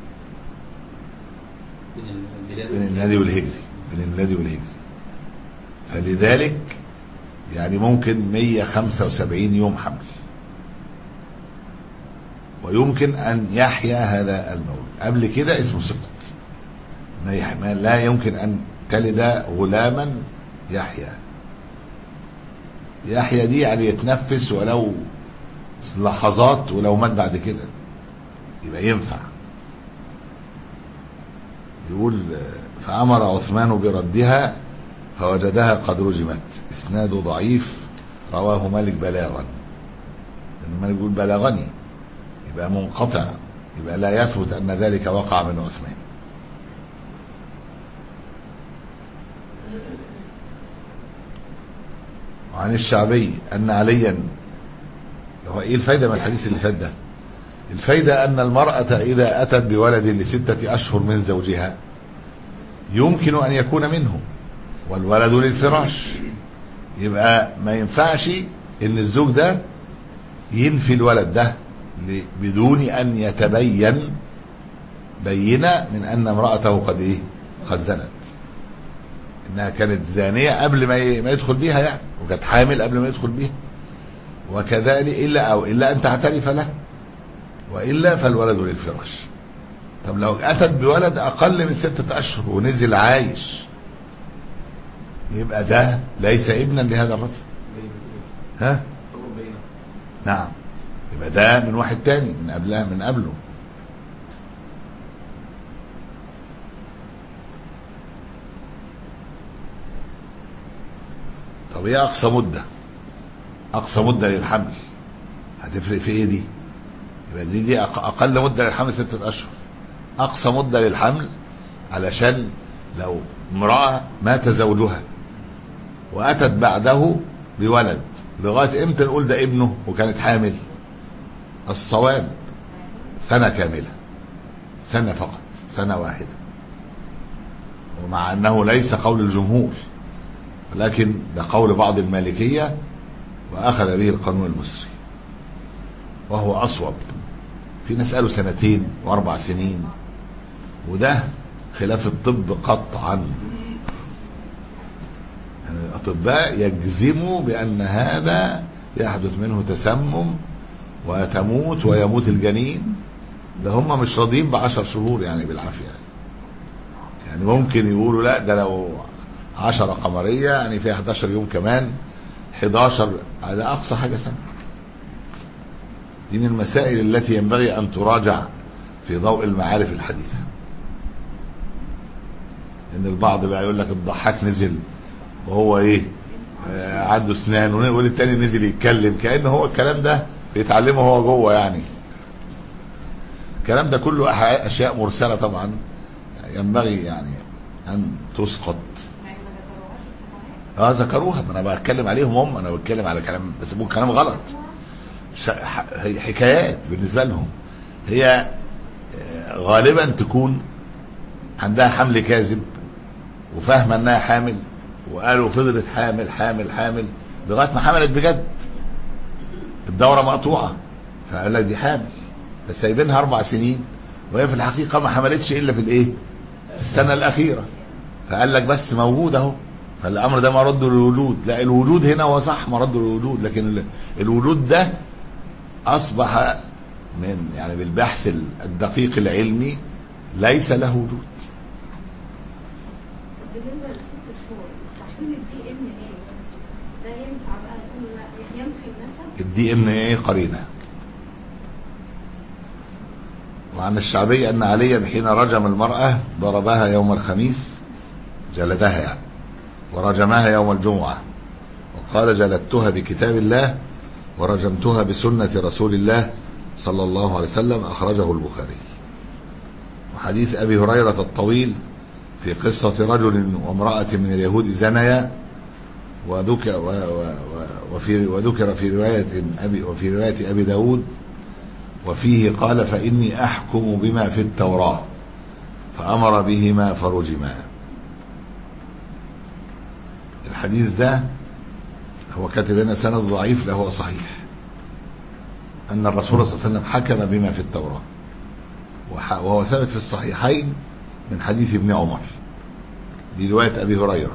بين الميلادي والهجري، بين الميلادي والهجري. فلذلك يعني ممكن مية وخمسة وسبعين يوم حمل، ويمكن أن يحيا هذا المولود. قبل كده اسمه سقط، ما لا يمكن أن تلد غلاما يحيا. يحيا دي يعني يتنفس ولو لحظات، ولو مات بعد كده يبقى ينفع. يقول فأمر عثمان بردها فوجدها قد رجمت. اسناده ضعيف، رواه مالك بلاغا، لأن مالك يقول بلغني، يبقى منقطع، يبقى لا يثبت أن ذلك وقع من عثمان. وعن الشعبي أن عليا، هو إيه الفايدة من الحديث اللي فات ده؟ الفايدة أن المرأة إذا أتت بولد لستة أشهر من زوجها يمكن أن يكون منه، والولد للفراش، يبقى ما ينفعش ان الزوج ده ينفي الولد ده بدون ان يتبين بينة من ان امرأته قد ايه قد زنت، انها كانت زانية قبل ما ما يدخل بيها يعني، وكانت حامل قبل ما يدخل بيها، وكذلك الا او الا ان تعترف له، والا فالولد للفراش. طب لو اتت بولد اقل من ستة اشهر ونزل عايش، يبقى ده ليس ابنا لهذا الرجل. ها؟ نعم، يبقى ده من واحد تاني من قبلها من قبله. طب ايه اقصى مدة؟ اقصى مدة للحمل هتفرق في ايه دي؟ يبقى دي دي اقل مدة للحمل ستة اشهر، اقصى مدة للحمل علشان لو امرأة مات زوجها واتت بعده بولد، لغايه امتى نقول ده ابنه وكانت حامل؟ الصواب سنه كامله، سنه فقط، سنه واحده. ومع انه ليس قول الجمهور، ولكن ده قول بعض المالكيه واخذ به القانون المصري وهو اصوب. في ناس قالوا سنتين واربع سنين، وده خلاف الطب قطعا. يعني الأطباء يجزموا بأن هذا يحدث منه تسمم وتموت ويموت الجنين. ده هم مش راضيين بعشر شهور يعني بالعافية. يعني ممكن يقولوا لا ده لو عشرة قمرية يعني في احد عشر يوم كمان، حداشر هذا أقصى حاجة سنة. دي من المسائل التي ينبغي أن تراجع في ضوء المعارف الحديثة. إن البعض بقى يقول لك الضحاك نزل وهو ايه آه عنده اسنان، ويقول التاني نزل يتكلم، كأن هو الكلام ده بيتعلمه هو جوه. يعني الكلام ده كله اشياء مرسله طبعا ينبغي يعني ان تسقط. اه ذكروها، ما انا بتكلم عليهم هم، انا بتكلم على كلام بس مو كلام غلط، هي حكايات بالنسبه لهم. هي غالبا تكون عندها حمل كاذب وفاهمه انها حامل، وقالوا فضلت حامل حامل حامل لغايه ما حملت بجد، الدوره مقطوعه، فقال لك دي حامل. فسايبينها اربع سنين وهي في الحقيقه ما حملتش الا في الايه؟ في السنه الاخيره. فقال لك بس موجود اهو، فالامر ده مرد للوجود. لا، الوجود هنا هو صح مرد للوجود، لكن الوجود ده اصبح من يعني بالبحث الدقيق العلمي ليس له وجود.
بالنسبه لست شهور تحليل الدي ان ايه ده ينفع بقى نقول لا ينفي النسب؟
الدي ان ايه قرينه. وعن الشعبي ان عليا حين رجم المراه ضربها يوم الخميس، جلدها يعني، ورجمها يوم الجمعه، وقال جلدتها بكتاب الله ورجمتها بسنه رسول الله صلى الله عليه وسلم، اخرجه البخاري. وحديث ابي هريره الطويل في قصه رجل وامراه من اليهود زنيا، وذكر و و وفي وذكر في روايه ابي وفي روايه ابي داود، وفيه قال فاني احكم بما في التوراه، فامر بهما فرجما. الحديث ده هو كاتب لنا سند ضعيف له، هو صحيح أن الرسول صلى الله عليه وسلم حكم بما في التوراة، وهو ثابت في الصحيحين من حديث ابن عمر، دي رواية أبي هريرة.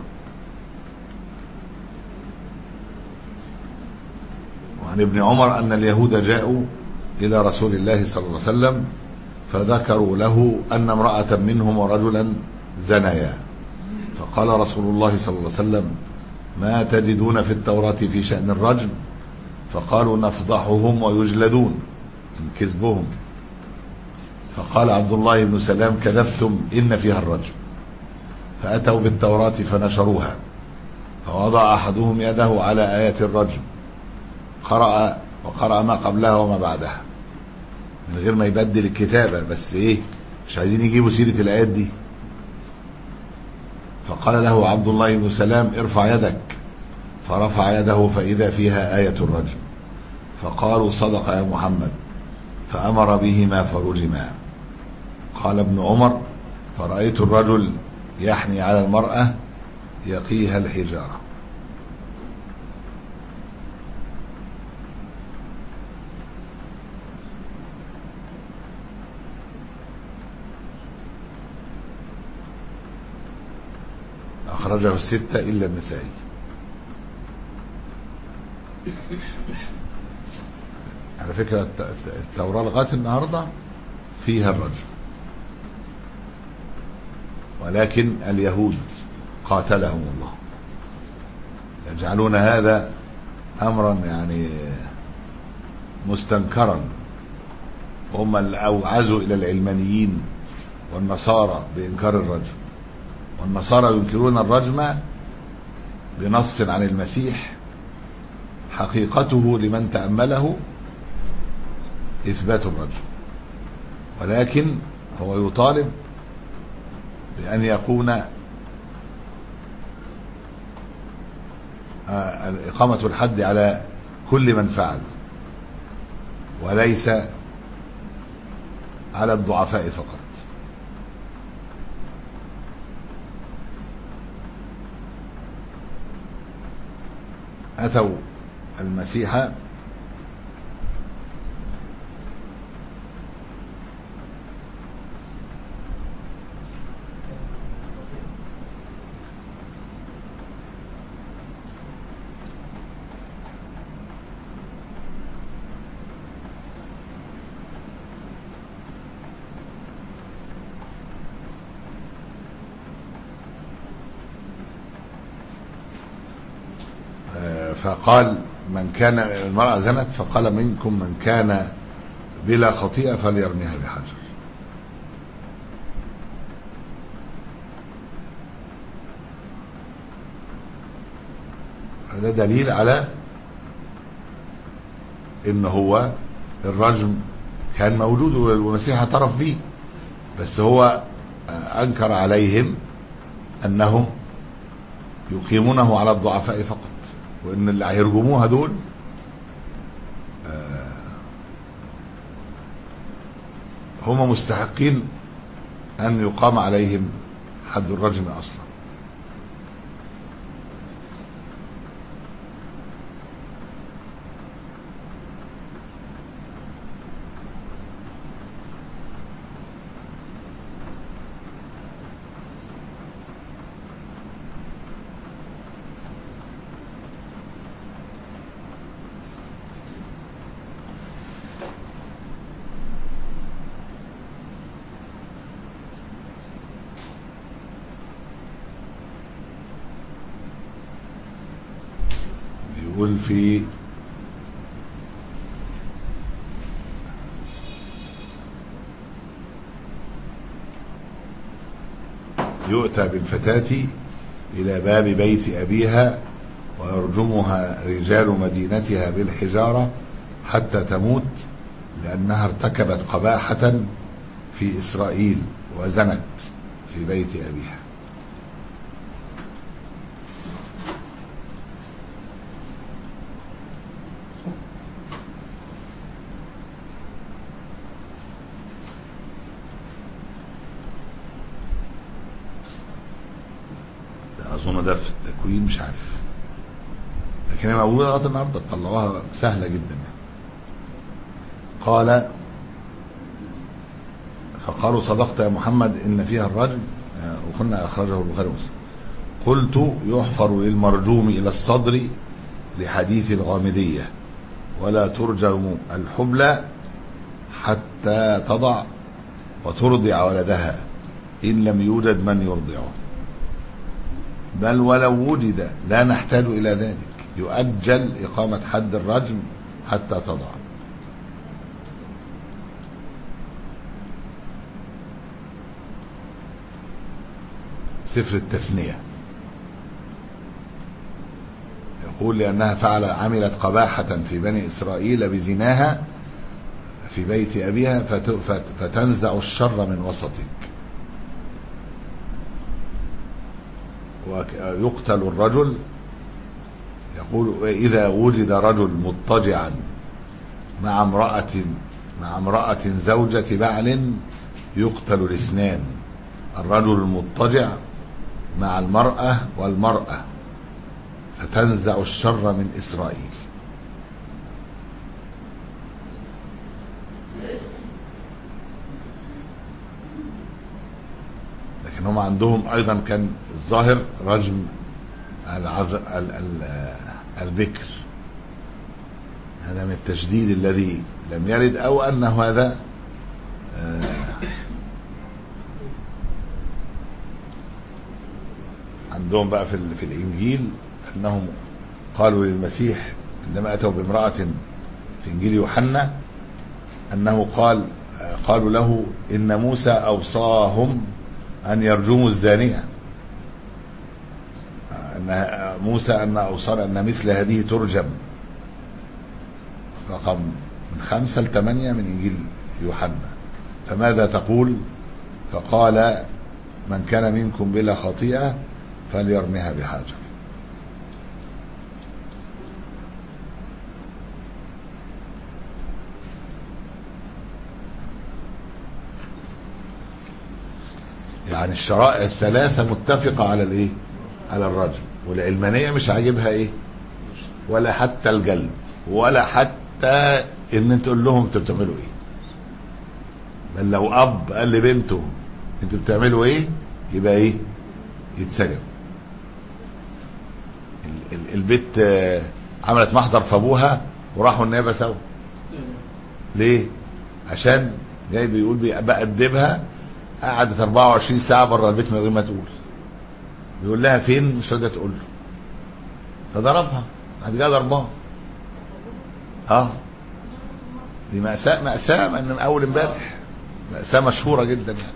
وعن ابن عمر أن اليهود جاءوا إلى رسول الله صلى الله عليه وسلم فذكروا له أن امرأة منهم ورجلا زنيا، فقال رسول الله صلى الله عليه وسلم ما تجدون في التوراة في شأن الرجم؟ فقالوا نفضحهم ويجلدون من كذبهم. فقال عبد الله بن سلام كذبتم إن فيها الرجم. فأتوا بالتوراة فنشروها، فوضع أحدهم يده على آية الرجم، قرأ وقرأ ما قبلها وما بعدها من غير ما يبدل الكتابة، بس إيه مش عايزين يجيبوا سيرة الآيات دي. فقال له عبد الله بن سلام ارفع يدك، فرفع يده فإذا فيها آية الرجم، فقالوا صدق يا محمد، فأمر بهما فرجما. قال ابن عمر فرأيت الرجل يحني على المرأة يقيها الحجارة. أخرجه الستة إلا النسائي. على فكرة التوراة لغاية النهاردة فيها الرجم، ولكن اليهود قاتلهم الله يجعلون هذا أمرا يعني مستنكرا، وهم اللي أوعزوا إلى العلمانيين والنصارى بإنكار الرجم، والنصارى ينكرون الرجم بنص عن المسيح حقيقته لمن تأمله إثبات الرجم، ولكن هو يطالب بأن يكون إقامة الحد على كل من فعل وليس على الضعفاء فقط. أتوا المسيح فقال من كان المرأة زنت، فقال منكم من كان بلا خطيئة فليرميها بحجر. هذا دليل على ان هو الرجم كان موجود والمسيح اعترف به، بس هو انكر عليهم انهم يقيمونه على الضعفاء فقط، وان اللي هيرجموها دول هم مستحقين ان يقام عليهم حد الرجم اصلا. يقول في يؤتى بالفتاة إلى باب بيت أبيها ويرجمها رجال مدينتها بالحجارة حتى تموت لأنها ارتكبت قباحة في إسرائيل وزنت في بيت أبيها. أظن ده في التكوين مش عارف، لكن هي موجودة لغاية النهارده، طلعوها سهلة جدا يعني. قال فقالوا صدقت يا محمد إن فيها الرجم، وقلنا أخرجه البخاري ومسلم. قلت يحفر للمرجوم إلى الصدر لحديث الغامدية ولا ترجم الحبلى حتى تضع وترضع ولدها إن لم يوجد من يرضعه، بل ولو وجد لا نحتاج إلى ذلك، يؤجل إقامة حد الرجم حتى تضع. سفر التثنية يقول لأنها فعل عملت قباحة في بني إسرائيل بزناها في بيت أبيها فتنزع الشر من وسطك، ويقتل الرجل. يقول إذا وجد رجل مضطجعا مع امرأة مع امرأة زوجة بعل يقتل الاثنان، الرجل المضطجع مع المرأة والمرأة، فتنزع الشر من إسرائيل. لكن هم عندهم أيضا كان الظاهر رجم البكر، هذا من التشديد الذي لم يرد، أو أن هذا عندهم بقى في في الإنجيل أنهم قالوا للمسيح عندما أتوا بامرأة في إنجيل يوحنا أنه قال قالوا له إن موسى أوصاهم أن يرجموا الزانية، أن موسى أن أوصى أن مثل هذه ترجم. رقم من خمسة لثمانية من إنجيل يوحنا. فماذا تقول؟ فقال من كان منكم بلا خطيئة فليرميها بحجر. يعني الشرائع الثلاثة متفقة على الايه؟ على الرجم، والعلمانية مش عاجبها ايه؟ ولا حتى الجلد، ولا حتى ان انت تقول لهم انتوا بتعملوا ايه. بل لو اب قال لبنته انتوا بتعملوا ايه يبقى ايه؟ يتسجن. البت عملت محضر في ابوها وراحوا النيابه سوا. ليه؟ عشان جاي بيقول بأدبها، قعدت أربعة وعشرين ساعه بره البيت من غير ما تقول. بيقول لها فين؟ مش راضيه تقول له. فضربها، بعد كده ضربها. اه دي مأساة مأساة من اول امبارح، مأساة مشهوره جدا يعني.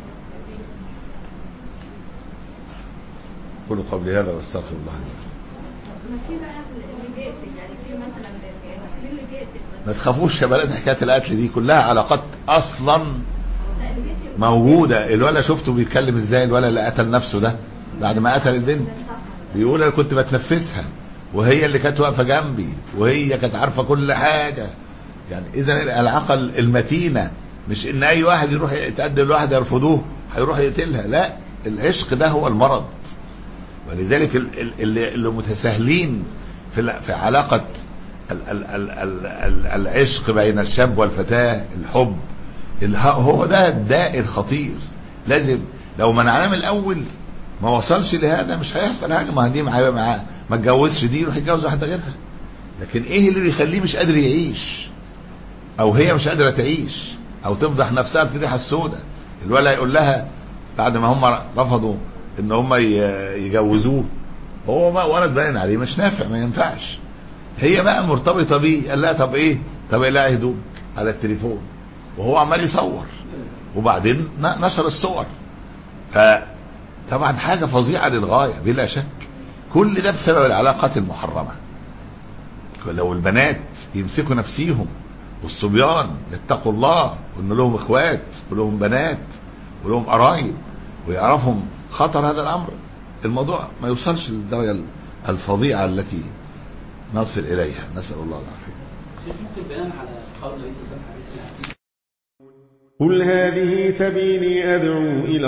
قولوا قبل هذا واستغفر الله لي.
ما في بقى اللي بيقتل، يعني في مثلا اللي بيقتل،
ما تخافوش يا بلد، حكايه القتل دي كلها علاقات اصلا موجوده. الولا شفته بيتكلم ازاي، الولا اللي قتل نفسه ده بعد ما قتل البنت بيقول انا كنت بتنفسها وهي اللي كانت واقفه جنبي وهي كانت عارفه كل حاجه. يعني اذا العلاقه المتينه مش ان اي واحد يروح يتقدم لواحد يرفضوه هيروح يقتلها، لا، العشق ده هو المرض. ولذلك اللي, اللي متساهلين في في علاقه ال ال ال ال العشق بين الشاب والفتاه، الحب هو ده الداء الخطير. لازم لو منعناه من الاول ما وصلش لهذا مش هيحصل حاجه. ما دي معاه معاه ما اتجوزش دي يروح يتجوز واحده غيرها. لكن ايه اللي بيخليه مش قادر يعيش، او هي مش قادره تعيش، او تفضح نفسها الفضيحه السوداء؟ الولا يقول لها بعد ما هم رفضوا ان هم يجوزوه، هو ما ولد باين عليه مش نافع، ما ينفعش. هي بقى مرتبطة بيه. قال لها طب ايه؟ طب لا يهدوك على التليفون وهو عمال يصور، وبعدين نشر الصور. فطبعا حاجة فظيعة للغاية بلا شك. كل ده بسبب العلاقات المحرمة. لو البنات يمسكوا نفسيهم والصبيان يتقوا الله، وان لهم اخوات ولهم بنات ولهم قرايب ويعرفهم خطر هذا الامر، الموضوع ما يوصلش للدرجة الفظيعة التي نصل اليها. نسأل الله العافية.
ممكن بناء على قول النبي صلى الله عليه وسلم حديث العزيز،
قل هذه سبيلي أدعو إلى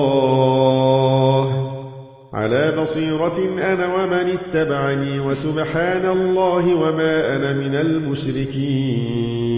الله على بصيرة أنا ومن اتبعني وسبحان الله وما أنا من المشركين.